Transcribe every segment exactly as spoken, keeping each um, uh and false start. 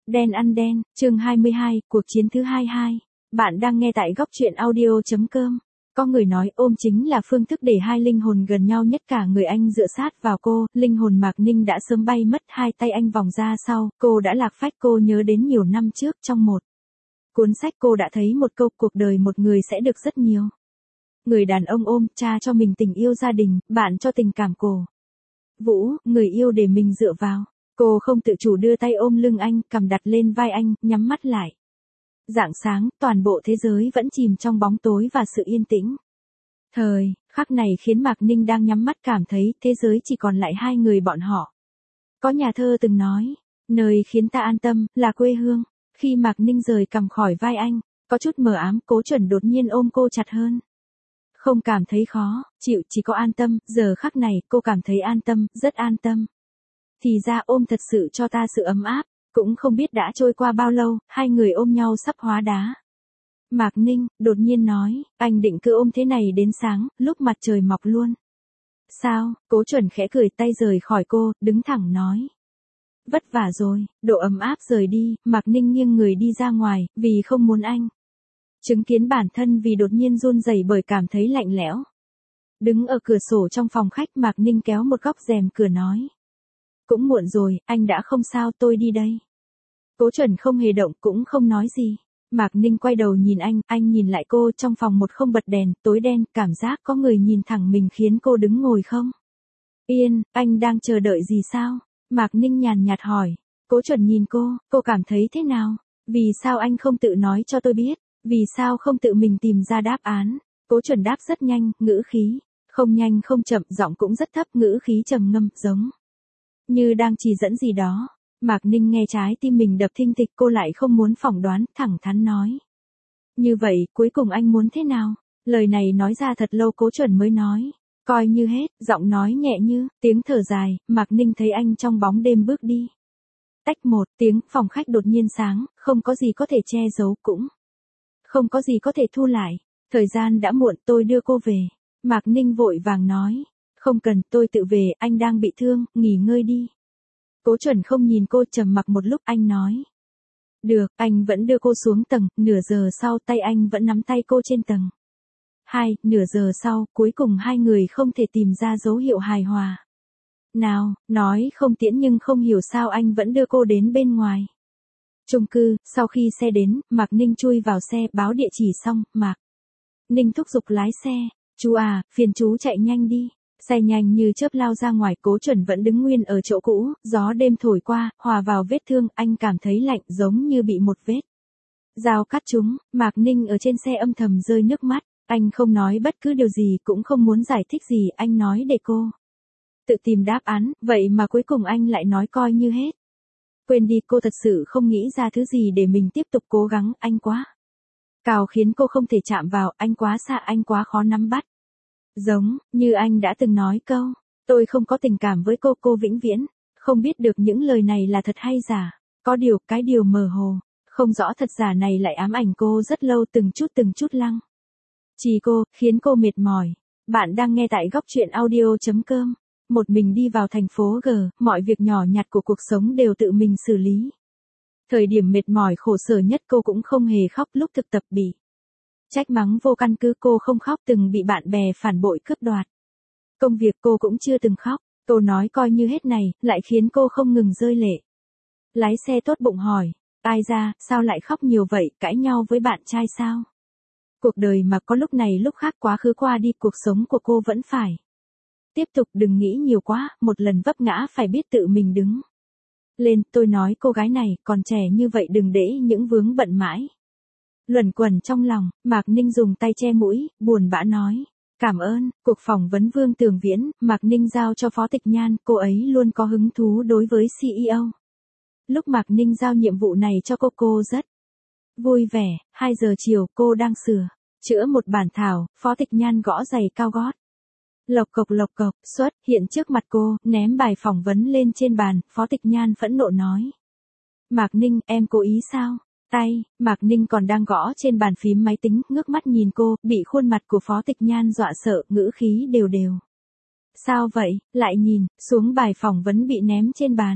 Đen ăn đen, chương hai mươi hai, cuộc chiến thứ hai mươi hai. Bạn đang nghe tại góc truyện audio.com. Có người nói ôm chính là phương thức để hai linh hồn gần nhau nhất, cả người anh dựa sát vào cô, linh hồn Mạc Ninh đã sớm bay mất, hai tay anh vòng ra sau, cô đã lạc phách. Cô nhớ đến nhiều năm trước trong một cuốn sách cô đã thấy một câu: cuộc đời một người sẽ được rất nhiều người đàn ông ôm, cha cho mình tình yêu gia đình, bạn cho tình cảm cổ vũ, người yêu để mình dựa vào. Cô không tự chủ đưa tay ôm lưng anh, cằm đặt lên vai anh, nhắm mắt lại. Rạng sáng, toàn bộ thế giới vẫn chìm trong bóng tối và sự yên tĩnh. Thời khắc này khiến Mạc Ninh đang nhắm mắt cảm thấy thế giới chỉ còn lại hai người bọn họ. Có nhà thơ từng nói, nơi khiến ta an tâm là quê hương. Khi Mạc Ninh rời cằm khỏi vai anh, có chút mờ ám, Cố Chuẩn đột nhiên ôm cô chặt hơn. Không cảm thấy khó chịu, chỉ có an tâm. Giờ khắc này cô cảm thấy an tâm, rất an tâm. Thì ra ôm thật sự cho ta sự ấm áp. Cũng không biết đã trôi qua bao lâu, hai người ôm nhau sắp hóa đá. Mạc Ninh đột nhiên nói, anh định cứ ôm thế này đến sáng, lúc mặt trời mọc luôn. Sao? Cố Chuẩn khẽ cười, tay rời khỏi cô, đứng thẳng nói. Vất vả rồi. Độ ấm áp rời đi, Mạc Ninh nghiêng người đi ra ngoài, vì không muốn anh chứng kiến bản thân, vì đột nhiên run rẩy bởi cảm thấy lạnh lẽo. Đứng ở cửa sổ trong phòng khách, Mạc Ninh kéo một góc rèm cửa nói. Cũng muộn rồi, anh đã không sao, tôi đi đây. Cố Chuẩn không hề động, cũng không nói gì. Mạc Ninh quay đầu nhìn anh, anh nhìn lại cô. Trong phòng một không bật đèn, tối đen, cảm giác có người nhìn thẳng mình khiến cô đứng ngồi không yên. Anh đang chờ đợi gì sao? Mạc Ninh nhàn nhạt hỏi. Cố Chuẩn nhìn cô, cô cảm thấy thế nào? Vì sao anh không tự nói cho tôi biết? Vì sao không tự mình tìm ra đáp án? Cố Chuẩn đáp rất nhanh, ngữ khí không nhanh không chậm, giọng cũng rất thấp, ngữ khí trầm ngâm, giống như đang chỉ dẫn gì đó. Mạc Ninh nghe trái tim mình đập thình thịch, cô lại không muốn phỏng đoán, thẳng thắn nói. Như vậy, cuối cùng anh muốn thế nào? Lời này nói ra thật lâu Cố Chuẩn mới nói. Coi như hết, giọng nói nhẹ như tiếng thở dài. Mạc Ninh thấy anh trong bóng đêm bước đi. Tách một tiếng, phòng khách đột nhiên sáng, không có gì có thể che giấu, cũng không có gì có thể thu lại. Thời gian đã muộn, tôi đưa cô về. Mạc Ninh vội vàng nói. Không cần, tôi tự về, anh đang bị thương, nghỉ ngơi đi. Cố Chuẩn không nhìn cô, trầm mặc một lúc, anh nói. Được, anh vẫn đưa cô xuống tầng, nửa giờ sau tay anh vẫn nắm tay cô trên tầng hai, nửa giờ sau, cuối cùng hai người không thể tìm ra dấu hiệu hài hòa. Nào, nói không tiễn nhưng không hiểu sao anh vẫn đưa cô đến bên ngoài chung cư. Sau khi xe đến, Mạc Ninh chui vào xe, báo địa chỉ xong, Mạc Ninh thúc giục lái xe. Chú à, phiền chú chạy nhanh đi. Xe nhanh như chớp lao ra ngoài. Cố Chuẩn vẫn đứng nguyên ở chỗ cũ, gió đêm thổi qua, hòa vào vết thương, anh cảm thấy lạnh, giống như bị một vết dao cắt trúng. Mạc Ninh ở trên xe âm thầm rơi nước mắt, anh không nói bất cứ điều gì, cũng không muốn giải thích gì, anh nói để cô tự tìm đáp án, vậy mà cuối cùng anh lại nói coi như hết. Quên đi, cô thật sự không nghĩ ra thứ gì để mình tiếp tục cố gắng, anh quá cao khiến cô không thể chạm vào, anh quá xa, anh quá khó nắm bắt. Giống như anh đã từng nói câu, tôi không có tình cảm với cô, cô vĩnh viễn không biết được những lời này là thật hay giả. Có điều, cái điều mờ hồ, không rõ thật giả này lại ám ảnh cô rất lâu, từng chút từng chút lăng trì cô, khiến cô mệt mỏi. Bạn đang nghe tại góc truyện audio.com. Một mình đi vào thành phố G, mọi việc nhỏ nhặt của cuộc sống đều tự mình xử lý. Thời điểm mệt mỏi khổ sở nhất cô cũng không hề khóc, lúc thực tập bị trách mắng vô căn cứ cô không khóc, từng bị bạn bè phản bội cướp đoạt công việc cô cũng chưa từng khóc. Cô nói coi như hết này, lại khiến cô không ngừng rơi lệ. Lái xe tốt bụng hỏi, ai ra, sao lại khóc nhiều vậy, cãi nhau với bạn trai sao? Cuộc đời mà có lúc này lúc khác, quá khứ qua đi, cuộc sống của cô vẫn phải tiếp tục, đừng nghĩ nhiều quá, một lần vấp ngã phải biết tự mình đứng lên. Tôi nói cô gái này, còn trẻ như vậy đừng để những vướng bận mãi luẩn quẩn trong lòng. Mạc Ninh dùng tay che mũi, buồn bã nói. Cảm ơn. Cuộc phỏng vấn Vương Tường Viễn, Mạc Ninh giao cho Phó Tịch Nhan, cô ấy luôn có hứng thú đối với xê e ô. Lúc Mạc Ninh giao nhiệm vụ này cho cô, cô rất vui vẻ. hai giờ chiều, cô đang sửa chữa một bản thảo, Phó Tịch Nhan gõ giày cao gót. Lộc cộc lộc cộc, xuất hiện trước mặt cô, ném bài phỏng vấn lên trên bàn. Phó Tịch Nhan phẫn nộ nói. Mạc Ninh, em cố ý sao? Tay, Mạc Ninh còn đang gõ trên bàn phím máy tính, ngước mắt nhìn cô, bị khuôn mặt của Phó Tịch Nhan dọa sợ, ngữ khí đều đều. Sao vậy? Lại nhìn xuống bài phỏng vấn bị ném trên bàn.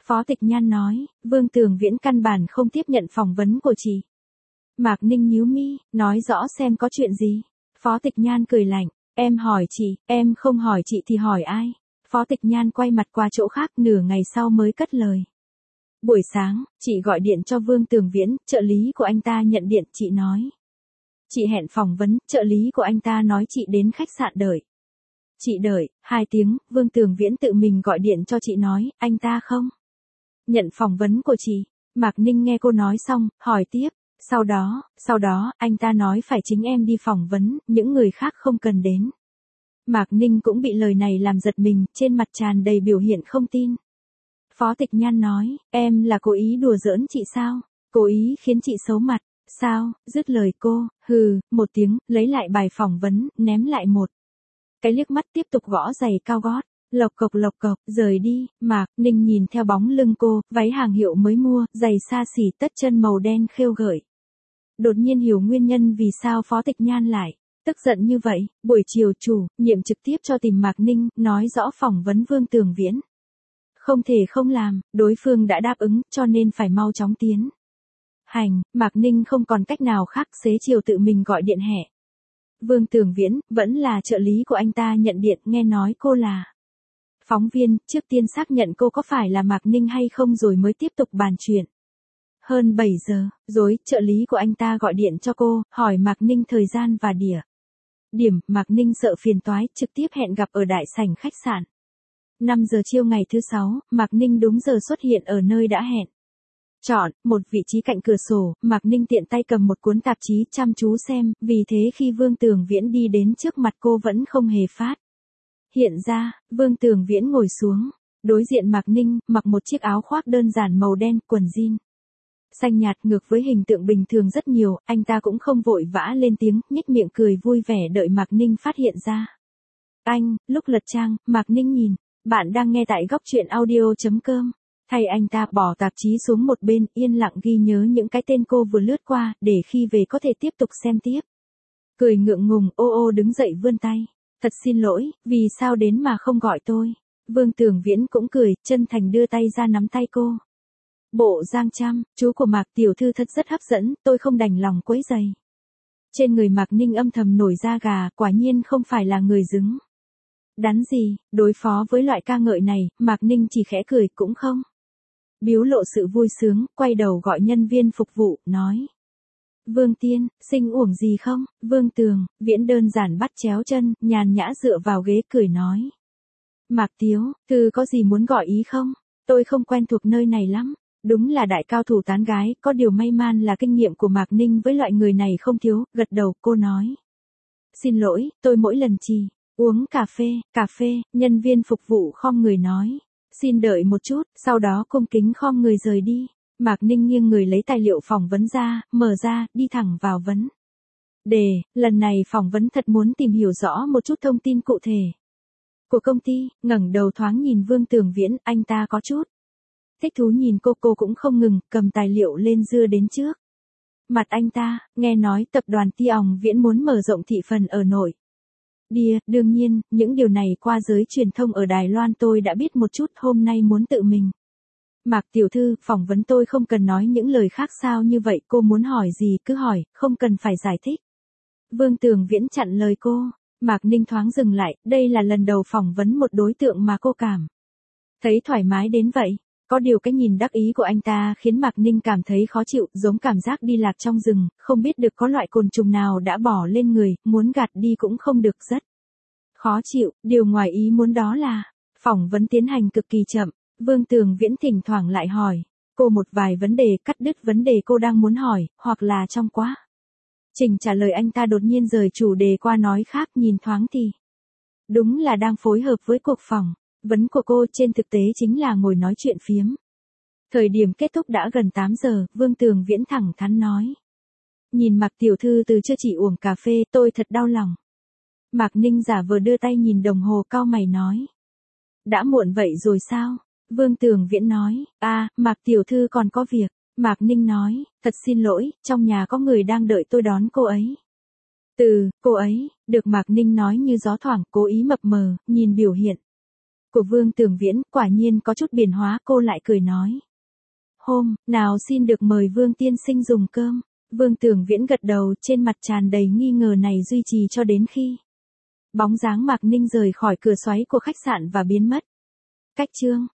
Phó Tịch Nhan nói, Vương Tường Viễn căn bản không tiếp nhận phỏng vấn của chị. Mạc Ninh nhíu mi, nói rõ xem có chuyện gì. Phó Tịch Nhan cười lạnh, em hỏi chị, em không hỏi chị thì hỏi ai. Phó Tịch Nhan quay mặt qua chỗ khác, nửa ngày sau mới cất lời. Buổi sáng, chị gọi điện cho Vương Tường Viễn, trợ lý của anh ta nhận điện, chị nói. Chị hẹn phỏng vấn, trợ lý của anh ta nói chị đến khách sạn đợi. Chị đợi, hai tiếng, Vương Tường Viễn tự mình gọi điện cho chị nói, anh ta không nhận phỏng vấn của chị. Mạc Ninh nghe cô nói xong, hỏi tiếp, sau đó, sau đó, anh ta nói phải chính em đi phỏng vấn, những người khác không cần đến. Mạc Ninh cũng bị lời này làm giật mình, trên mặt tràn đầy biểu hiện không tin. Phó Tịch Nhan nói, em là cố ý đùa giỡn chị sao? Cố ý khiến chị xấu mặt, sao? Dứt lời cô, hừ, một tiếng, lấy lại bài phỏng vấn, ném lại một cái liếc mắt, tiếp tục gõ giày cao gót. Lộc cộc lộc cộc, rời đi. Mạc Ninh nhìn theo bóng lưng cô, váy hàng hiệu mới mua, giày xa xỉ, tất chân màu đen khêu gợi. Đột nhiên hiểu nguyên nhân vì sao Phó Tịch Nhan lại tức giận như vậy. Buổi chiều chủ nhiệm trực tiếp cho tìm Mạc Ninh, nói rõ phỏng vấn Vương Tường Viễn không thể không làm, đối phương đã đáp ứng, cho nên phải mau chóng tiến hành. Mạc Ninh không còn cách nào khác, xế chiều tự mình gọi điện hẹn. Vương Tường Viễn, vẫn là trợ lý của anh ta nhận điện, nghe nói cô là phóng viên, trước tiên xác nhận cô có phải là Mạc Ninh hay không rồi mới tiếp tục bàn chuyện. Hơn bảy giờ, rồi, trợ lý của anh ta gọi điện cho cô, hỏi Mạc Ninh thời gian và địa điểm. Mạc Ninh sợ phiền toái, trực tiếp hẹn gặp ở đại sảnh khách sạn. năm giờ chiều ngày thứ sáu, Mạc Ninh đúng giờ xuất hiện ở nơi đã hẹn. Chọn một vị trí cạnh cửa sổ, Mạc Ninh tiện tay cầm một cuốn tạp chí chăm chú xem, vì thế khi Vương Tường Viễn đi đến trước mặt cô vẫn không hề phát hiện ra. Vương Tường Viễn ngồi xuống, đối diện Mạc Ninh, mặc một chiếc áo khoác đơn giản màu đen, quần jean xanh nhạt, ngược với hình tượng bình thường rất nhiều, anh ta cũng không vội vã lên tiếng, nhếch miệng cười vui vẻ đợi Mạc Ninh phát hiện ra. Anh, lúc lật trang, Mạc Ninh nhìn, bạn đang nghe tại góc truyện audio chấm com. Thay anh ta bỏ tạp chí xuống một bên, yên lặng ghi nhớ những cái tên cô vừa lướt qua, để khi về có thể tiếp tục xem tiếp. Cười ngượng ngùng, ô ô đứng dậy vươn tay. Thật xin lỗi, vì sao đến mà không gọi tôi. Vương Tường Viễn cũng cười, chân thành đưa tay ra nắm tay cô. Bộ Giang Trăm, chú của Mạc tiểu thư thật rất hấp dẫn, tôi không đành lòng quấy giày. Trên người Mạc Ninh âm thầm nổi da gà, quả nhiên không phải là người dứng đắn gì. Đối phó với loại ca ngợi này, Mạc Ninh chỉ khẽ cười cũng không biếu lộ sự vui sướng, quay đầu gọi nhân viên phục vụ, nói. Vương Tiên, sinh uổng gì không? Vương Tường Viễn đơn giản bắt chéo chân, nhàn nhã dựa vào ghế cười nói. Mạc Tiếu, thư có gì muốn gọi ý không? Tôi không quen thuộc nơi này lắm. Đúng là đại cao thủ tán gái, có điều may man là kinh nghiệm của Mạc Ninh với loại người này không thiếu, gật đầu, cô nói. Xin lỗi, tôi mỗi lần chỉ uống cà phê, cà phê, nhân viên phục vụ khom người nói. Xin đợi một chút, sau đó cung kính khom người rời đi. Mạc Ninh nghiêng người lấy tài liệu phỏng vấn ra, mở ra, đi thẳng vào vấn đề. Lần này phỏng vấn thật muốn tìm hiểu rõ một chút thông tin cụ thể của công ty. Ngẩng đầu thoáng nhìn Vương Tường Viễn, anh ta có chút thích thú nhìn cô, cô cũng không ngừng, cầm tài liệu lên dưa đến trước mặt anh ta. Nghe nói tập đoàn Ti Òng Viễn muốn mở rộng thị phần ở nội địa, đương nhiên, những điều này qua giới truyền thông ở Đài Loan tôi đã biết một chút, hôm nay muốn tự mình. Mạc tiểu thư, phỏng vấn tôi không cần nói những lời khác sao như vậy, cô muốn hỏi gì cứ hỏi, không cần phải giải thích. Vương Tường Viễn chặn lời cô. Mạc Ninh thoáng dừng lại, đây là lần đầu phỏng vấn một đối tượng mà cô cảm thấy thoải mái đến vậy. Có điều cái nhìn đắc ý của anh ta khiến Mạc Ninh cảm thấy khó chịu, giống cảm giác đi lạc trong rừng, không biết được có loại côn trùng nào đã bỏ lên người, muốn gạt đi cũng không được, rất khó chịu. Điều ngoài ý muốn đó là, phỏng vấn tiến hành cực kỳ chậm. Vương Tường Viễn thỉnh thoảng lại hỏi cô một vài vấn đề, cắt đứt vấn đề cô đang muốn hỏi, hoặc là trong quá trình trả lời anh ta đột nhiên rời chủ đề qua nói khác, nhìn thoáng thì đúng là đang phối hợp với cuộc phỏng vấn của cô, trên thực tế chính là ngồi nói chuyện phiếm. Thời điểm kết thúc đã gần tám giờ, Vương Tường Viễn thẳng thắn nói. Nhìn Mạc tiểu thư từ chưa chỉ uống cà phê, tôi thật đau lòng. Mạc Ninh giả vờ đưa tay nhìn đồng hồ, cau mày nói. Đã muộn vậy rồi sao? Vương Tường Viễn nói, à, Mạc tiểu thư còn có việc. Mạc Ninh nói, thật xin lỗi, trong nhà có người đang đợi tôi đón cô ấy. Từ, cô ấy, được Mạc Ninh nói như gió thoảng, cố ý mập mờ, nhìn biểu hiện của Vương Tường Viễn quả nhiên có chút biến hóa, cô lại cười nói. Hôm nào xin được mời Vương tiên sinh dùng cơm. Vương Tường Viễn gật đầu, trên mặt tràn đầy nghi ngờ này duy trì cho đến khi bóng dáng Mạc Ninh rời khỏi cửa xoáy của khách sạn và biến mất. Cách chương